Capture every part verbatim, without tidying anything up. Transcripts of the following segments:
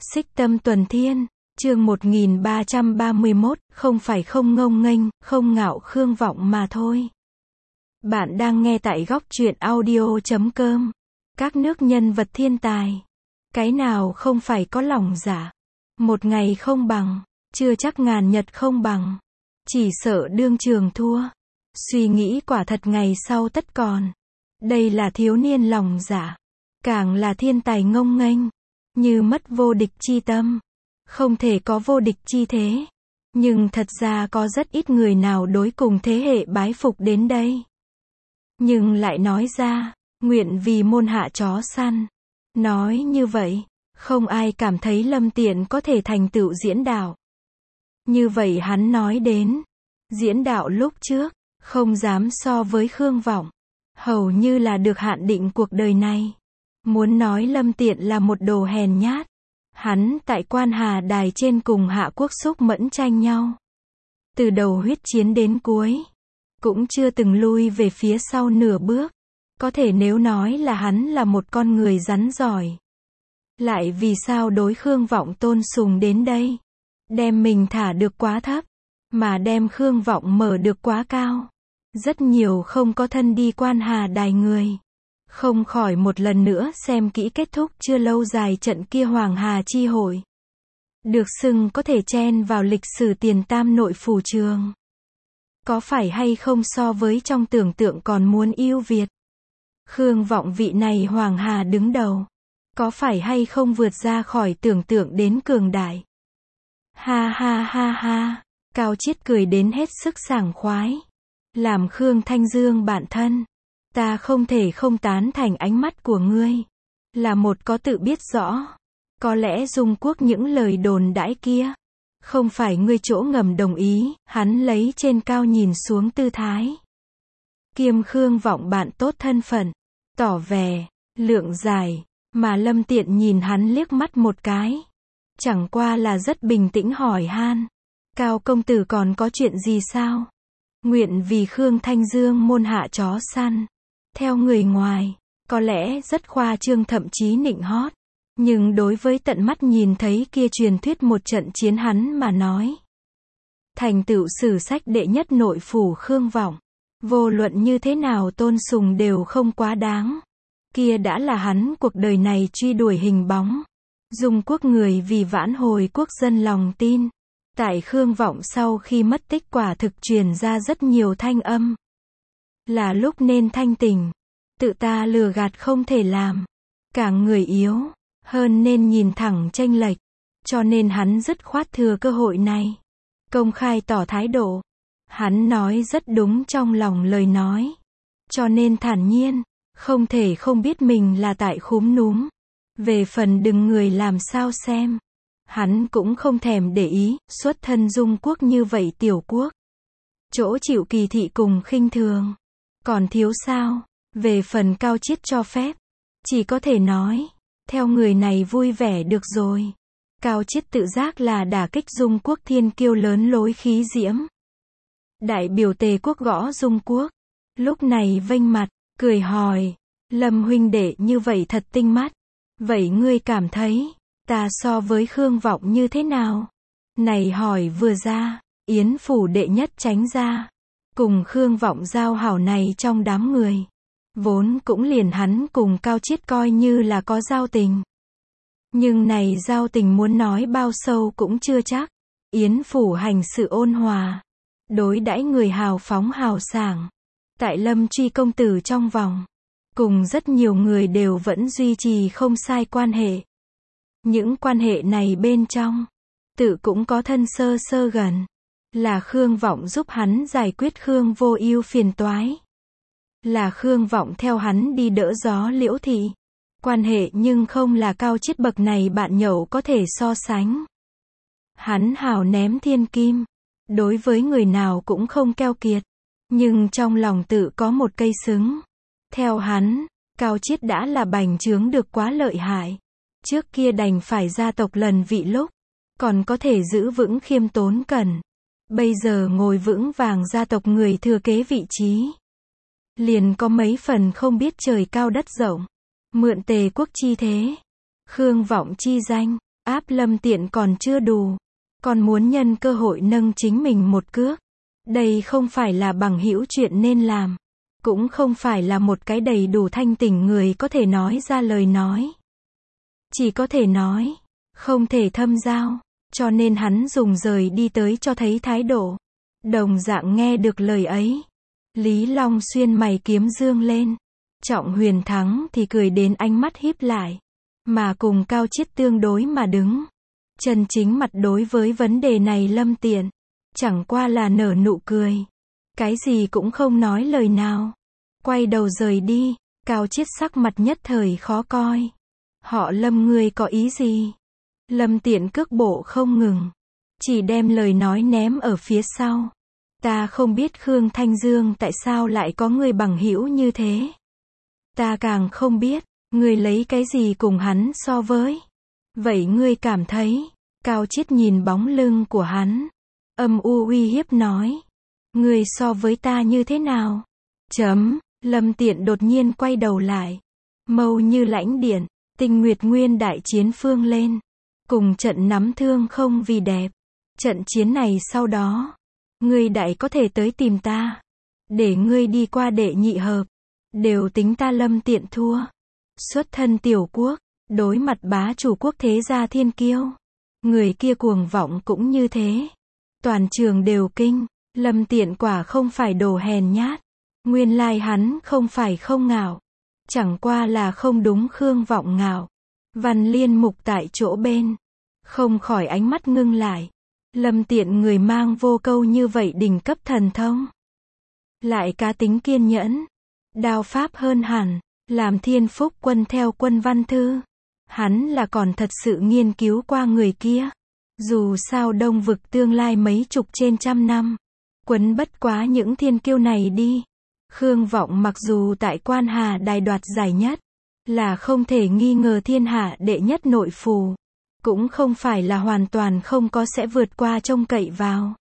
Xích Tâm Tuần Thiên, chương một nghìn ba trăm ba mươi mốt, không phải không ngông nghênh, không ngạo Khương Vọng mà thôi. Bạn đang nghe tại góc truyện audio chấm com. Các nước nhân vật thiên tài. Cái nào không phải có lòng dạ. Một ngày không bằng, chưa chắc ngàn nhật không bằng. Chỉ sợ đương trường thua. Suy nghĩ quả thật ngày sau tất còn. Đây là thiếu niên lòng dạ. Càng là thiên tài ngông nghênh. Như mất vô địch chi tâm. Không thể có vô địch chi thế. Nhưng thật ra có rất ít người nào đối cùng thế hệ bái phục đến đây. Nhưng lại nói ra, nguyện vì môn hạ chó săn. Nói như vậy, không ai cảm thấy Lâm Tiện có thể thành tựu diễn đạo. Như vậy hắn nói đến, diễn đạo lúc trước, không dám so với Khương Vọng. Hầu như là được hạn định cuộc đời này. Muốn nói Lâm Tiện là một đồ hèn nhát. Hắn tại Quan Hà Đài trên cùng Hạ Quốc Xúc Mẫn tranh nhau. Từ đầu huyết chiến đến cuối. Cũng chưa từng lui về phía sau nửa bước. Có thể nếu nói là hắn là một con người rắn giỏi. Lại vì sao đối Khương Vọng tôn sùng đến đây? Đem mình thả được quá thấp. Mà đem Khương Vọng mở được quá cao. Rất nhiều không có thân đi Quan Hà Đài người. Không khỏi một lần nữa xem kỹ kết thúc chưa lâu dài trận kia Hoàng Hà chi hội. Được xưng có thể chen vào lịch sử tiền tam nội phủ trường. Có phải hay không so với trong tưởng tượng còn muốn yêu Việt. Khương Vọng vị này Hoàng Hà đứng đầu. Có phải hay không vượt ra khỏi tưởng tượng đến cường đại. Ha ha ha ha. Cao Chiết cười đến hết sức sảng khoái. Làm Khương Thanh Dương bạn thân. Ta không thể không tán thành ánh mắt của ngươi. Là một có tự biết rõ. Có lẽ Dung Quốc những lời đồn đãi kia. Không phải ngươi chỗ ngầm đồng ý. Hắn lấy trên cao nhìn xuống tư thái. Kiêm Khương Vọng bạn tốt thân phận. Tỏ vẻ. Lượng dài. Mà Lâm Tiện nhìn hắn liếc mắt một cái. Chẳng qua là rất bình tĩnh hỏi han. Cao công tử còn có chuyện gì sao? Nguyện vì Khương Thanh Dương môn hạ chó săn. Theo người ngoài, có lẽ rất khoa trương thậm chí nịnh hót. Nhưng đối với tận mắt nhìn thấy kia truyền thuyết một trận chiến hắn mà nói. Thành tựu sử sách đệ nhất nội phủ Khương Vọng. Vô luận như thế nào tôn sùng đều không quá đáng. Kia đã là hắn cuộc đời này truy đuổi hình bóng. Dung Quốc người vì vãn hồi quốc dân lòng tin. Tại Khương Vọng sau khi mất tích quả thực truyền ra rất nhiều thanh âm. Là lúc nên thanh tỉnh. Tự ta lừa gạt không thể làm. Càng người yếu, hơn nên nhìn thẳng chênh lệch. Cho nên hắn dứt khoát thừa cơ hội này. Công khai tỏ thái độ. Hắn nói rất đúng trong lòng lời nói. Cho nên thản nhiên, không thể không biết mình là tại khúm núm. Về phần đừng người làm sao xem. Hắn cũng không thèm để ý, xuất thân Dung Quốc như vậy tiểu quốc. Chỗ chịu kỳ thị cùng khinh thường. Còn thiếu sao? Về phần Cao Chiết cho phép. Chỉ có thể nói. Theo người này vui vẻ được rồi. Cao Chiết tự giác là đả kích Dung Quốc thiên kiêu lớn lối khí diễm. Đại biểu Tề Quốc gõ Dung Quốc. Lúc này vênh mặt, cười hỏi. Lâm huynh đệ như vậy thật tinh mắt. Vậy ngươi cảm thấy, ta so với Khương Vọng như thế nào? Này hỏi vừa ra, Yến phủ đệ nhất tránh ra. Cùng Khương Vọng giao hảo này trong đám người. Vốn cũng liền hắn cùng Cao Chiết coi như là có giao tình. Nhưng này giao tình muốn nói bao sâu cũng chưa chắc. Yến phủ hành sự ôn hòa. Đối đãi người hào phóng hào sảng. Tại Lâm Truy công tử trong vòng. Cùng rất nhiều người đều vẫn duy trì không sai quan hệ. Những quan hệ này bên trong. Tự cũng có thân sơ sơ gần. Là Khương Vọng giúp hắn giải quyết Khương Vô Ưu phiền toái. Là Khương Vọng theo hắn đi đỡ gió Liễu thị. Quan hệ nhưng không là Cao Chiết bậc này bạn nhậu có thể so sánh. Hắn hào ném thiên kim. Đối với người nào cũng không keo kiệt. Nhưng trong lòng tự có một cây xứng. Theo hắn, Cao Chiết đã là bành trướng được quá lợi hại. Trước kia đành phải gia tộc lần vị lúc. Còn có thể giữ vững khiêm tốn cẩn. Bây giờ ngồi vững vàng gia tộc người thừa kế vị trí. Liền có mấy phần không biết trời cao đất rộng. Mượn Tề Quốc chi thế. Khương Vọng chi danh. Áp Lâm Tiện còn chưa đủ, còn muốn nhân cơ hội nâng chính mình một cước. Đây không phải là bằng hữu chuyện nên làm, cũng không phải là một cái đầy đủ thanh tỉnh người có thể nói ra lời nói. Chỉ có thể nói, không thể thâm giao, cho nên hắn dùng rời đi tới cho thấy thái độ. Đồng dạng nghe được lời ấy, Lý Long Xuyên mày kiếm dương lên. Trọng Huyền Thắng thì cười đến ánh mắt híp lại, mà cùng Cao Chiết tương đối mà đứng. Chân chính mặt đối với vấn đề này Lâm Tiện, chẳng qua là nở nụ cười. Cái gì cũng không nói lời nào. Quay đầu rời đi, Cao Chiết sắc mặt nhất thời khó coi. Họ Lâm ngươi có ý gì? Lâm Tiện cước bộ không ngừng, chỉ đem lời nói ném ở phía sau. Ta không biết Khương Thanh Dương tại sao lại có người bằng hữu như thế. Ta càng không biết, ngươi lấy cái gì cùng hắn so với. Vậy ngươi cảm thấy, Cao Chiết nhìn bóng lưng của hắn, âm u uy hiếp nói. Ngươi so với ta như thế nào? Chấm, Lâm Tiện đột nhiên quay đầu lại. Mâu như lãnh điện, Tinh Nguyệt Nguyên đại chiến phương lên. Cùng trận nắm thương không vì đẹp. Trận chiến này sau đó, ngươi đại có thể tới tìm ta. Để ngươi đi qua đệ nhị hợp. Đều tính ta Lâm Tiện thua. Xuất thân tiểu quốc, đối mặt bá chủ quốc thế gia thiên kiêu. Người kia cuồng vọng cũng như thế. Toàn trường đều kinh, Lâm Tiện quả không phải đồ hèn nhát. Nguyên lai hắn không phải không ngạo. Chẳng qua là không đúng Khương Vọng ngạo. Văn Liên Mục tại chỗ bên, không khỏi ánh mắt ngưng lại. Lâm Tiện người mang vô câu như vậy đỉnh cấp thần thông. Lại cá tính kiên nhẫn. Đao pháp hơn hẳn, làm Thiên Phúc Quân theo Quân Văn Thư. Hắn là còn thật sự nghiên cứu qua người kia. Dù sao Đông Vực tương lai mấy chục trên trăm năm, quấn bất quá những thiên kiêu này đi. Khương Vọng mặc dù tại Quan Hà Đài đoạt giải nhất, là không thể nghi ngờ thiên hạ đệ nhất nội phù, cũng không phải là hoàn toàn không có sẽ vượt qua trông cậy vào.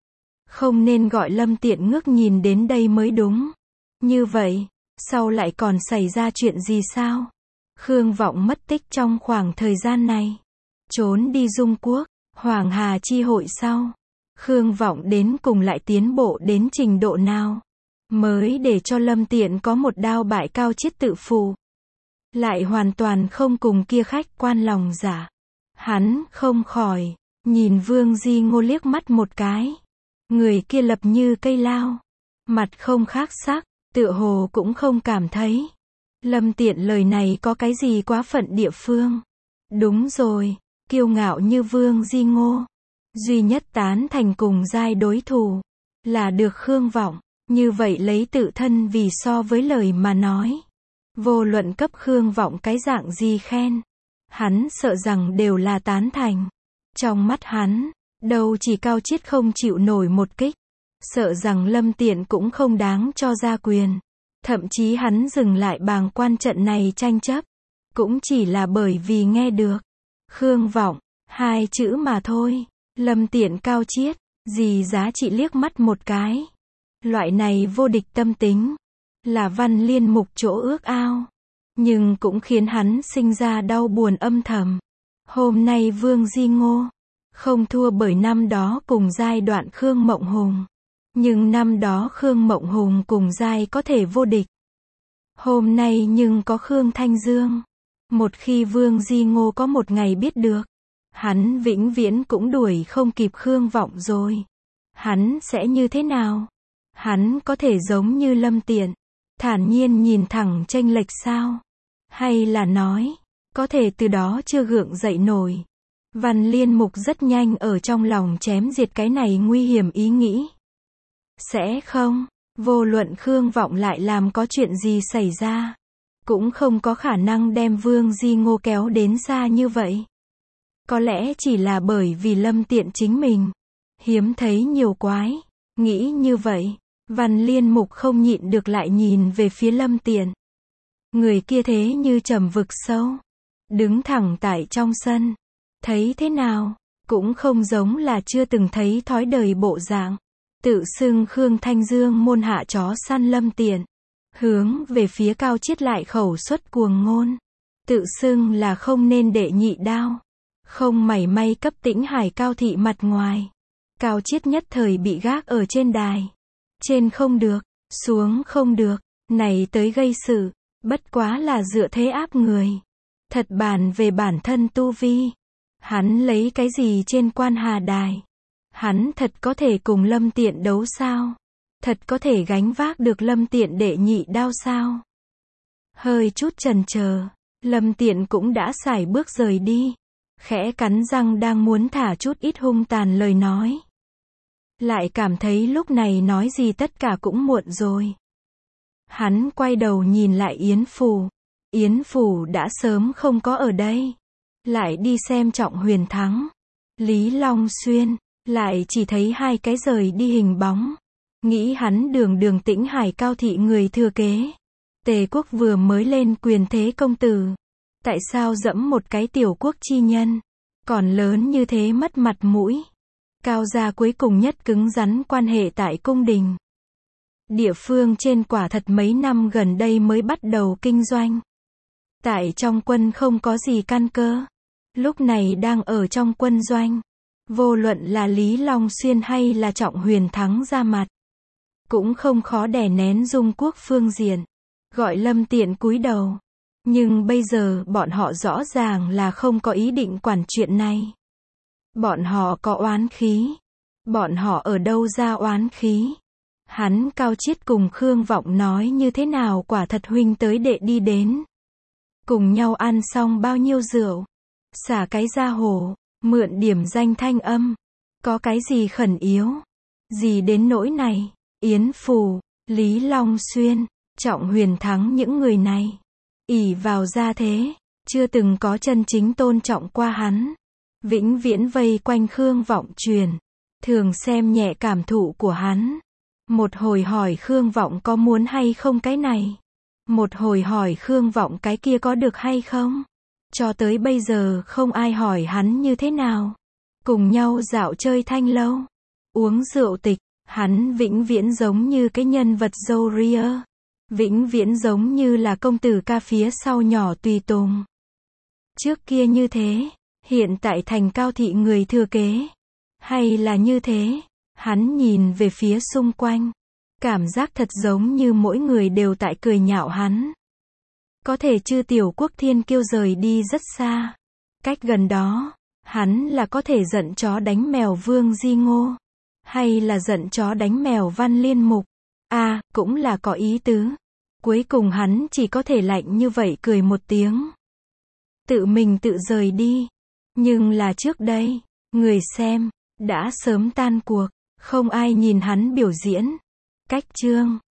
Không nên gọi Lâm Tiện ngước nhìn đến đây mới đúng. Như vậy, sau lại còn xảy ra chuyện gì sao? Khương Vọng mất tích trong khoảng thời gian này, trốn đi Dung Quốc, Hoàng Hà chi hội sau. Khương Vọng đến cùng lại tiến bộ đến trình độ nào, mới để cho Lâm Tiện có một đao bại Cao Chiết tự phụ. Lại hoàn toàn không cùng kia khách quan lòng giả. Hắn không khỏi nhìn Vương Di Ngô liếc mắt một cái. Người kia lập như cây lao, mặt không khác sắc, tựa hồ cũng không cảm thấy Lâm Tiện lời này có cái gì quá phận địa phương. Đúng rồi, kiêu ngạo như Vương Di Ngô, duy nhất tán thành cùng giai đối thủ là được Khương Vọng. Như vậy lấy tự thân vì so với lời mà nói, vô luận cấp Khương Vọng cái dạng gì khen, hắn sợ rằng đều là tán thành. Trong mắt hắn, đâu chỉ Cao Chiết không chịu nổi một kích, sợ rằng Lâm Tiện cũng không đáng cho ra quyền. Thậm chí hắn dừng lại bàng quan trận này tranh chấp, cũng chỉ là bởi vì nghe được Khương Vọng hai chữ mà thôi. Lâm Tiện Cao Chiết, gì giá trị liếc mắt một cái. Loại này vô địch tâm tính, là Văn Liên Mục chỗ ước ao, nhưng cũng khiến hắn sinh ra đau buồn âm thầm. Hôm nay Vương Di Ngô, không thua bởi năm đó cùng giai đoạn Khương Mộng Hùng. Nhưng năm đó Khương Mộng Hùng cùng giai có thể vô địch. Hôm nay nhưng có Khương Thanh Dương. Một khi Vương Di Ngô có một ngày biết được, hắn vĩnh viễn cũng đuổi không kịp Khương Vọng rồi. Hắn sẽ như thế nào? Hắn có thể giống như Lâm Tiện, thản nhiên nhìn thẳng chênh lệch sao? Hay là nói, có thể từ đó chưa gượng dậy nổi? Văn Liên Mục rất nhanh ở trong lòng chém diệt cái này nguy hiểm ý nghĩ. Sẽ không, vô luận Khương Vọng lại làm có chuyện gì xảy ra, cũng không có khả năng đem Vương Di Ngô kéo đến xa như vậy. Có lẽ chỉ là bởi vì Lâm Tiện chính mình hiếm thấy nhiều quái. Nghĩ như vậy, Văn Liên Mục không nhịn được lại nhìn về phía Lâm Tiện. Người kia thế như trầm vực sâu, đứng thẳng tại trong sân. Thấy thế nào, cũng không giống là chưa từng thấy thói đời bộ dạng. Tự xưng Khương Thanh Dương môn hạ chó săn Lâm Tiện, hướng về phía Cao Chiết lại khẩu xuất cuồng ngôn. Tự xưng là không nên đệ nhị đao. Không mảy may cấp Tĩnh Hải Cao thị mặt ngoài. Cao Chiết nhất thời bị gác ở trên đài. Trên không được, xuống không được, này tới gây sự, bất quá là dựa thế áp người. Thật bàn về bản thân tu vi. Hắn lấy cái gì trên quan hà đài? Hắn thật có thể cùng Lâm Tiện đấu sao? Thật có thể gánh vác được Lâm Tiện đệ nhị đao sao? Hơi chút chần chờ, Lâm Tiện cũng đã sải bước rời đi. Khẽ cắn răng đang muốn thả chút ít hung tàn lời nói. Lại cảm thấy lúc này nói gì tất cả cũng muộn rồi. Hắn quay đầu nhìn lại Yến Phủ. Yến Phủ đã sớm không có ở đây. Lại đi xem Trọng Huyền Thắng. Lý Long Xuyên, lại chỉ thấy hai cái rời đi hình bóng. Nghĩ hắn đường đường Tĩnh Hải Cao thị người thừa kế. Tề quốc vừa mới lên quyền thế công tử. Tại sao dẫm một cái tiểu quốc chi nhân? Còn lớn như thế mất mặt mũi. Cao gia cuối cùng nhất cứng rắn quan hệ tại cung đình. Địa phương trên quả thật mấy năm gần đây mới bắt đầu kinh doanh. Tại trong quân không có gì căn cơ. Lúc này đang ở trong quân doanh. Vô luận là Lý Long Xuyên hay là Trọng Huyền Thắng ra mặt. Cũng không khó đè nén Dung Quốc phương diện. Gọi Lâm Tiện cúi đầu. Nhưng bây giờ bọn họ rõ ràng là không có ý định quản chuyện này. Bọn họ có oán khí. Bọn họ ở đâu ra oán khí? Hắn Cao Chiết cùng Khương Vọng nói như thế nào quả thật huynh tới đệ đi đến. Cùng nhau ăn xong bao nhiêu rượu. Xả cái ra hồ, mượn điểm danh thanh âm. Có cái gì khẩn yếu? Gì đến nỗi này? Yến Phủ, Lý Long Xuyên, Trọng Huyền Thắng những người này. ỷ vào gia thế, chưa từng có chân chính tôn trọng qua hắn. Vĩnh viễn vây quanh Khương Vọng truyền. Thường xem nhẹ cảm thụ của hắn. Một hồi hỏi Khương Vọng có muốn hay không cái này. Một hồi hỏi Khương Vọng cái kia có được hay không. Cho tới bây giờ không ai hỏi hắn như thế nào. Cùng nhau dạo chơi thanh lâu. Uống rượu tịch. Hắn vĩnh viễn giống như cái nhân vật dâu ria. Vĩnh viễn giống như là công tử ca phía sau nhỏ tùy tùng. Trước kia như thế. Hiện tại thành Cao thị người thừa kế. Hay là như thế. Hắn nhìn về phía xung quanh. Cảm giác thật giống như mỗi người đều tại cười nhạo hắn. Có thể chư tiểu quốc thiên kiêu rời đi rất xa. Cách gần đó. Hắn là có thể giận chó đánh mèo Vương Di Ngô. Hay là giận chó đánh mèo Văn Liên Mục. À, cũng là có ý tứ. Cuối cùng hắn chỉ có thể lạnh như vậy cười một tiếng. Tự mình tự rời đi. Nhưng là trước đây, người xem, đã sớm tan cuộc. Không ai nhìn hắn biểu diễn. Cách chương.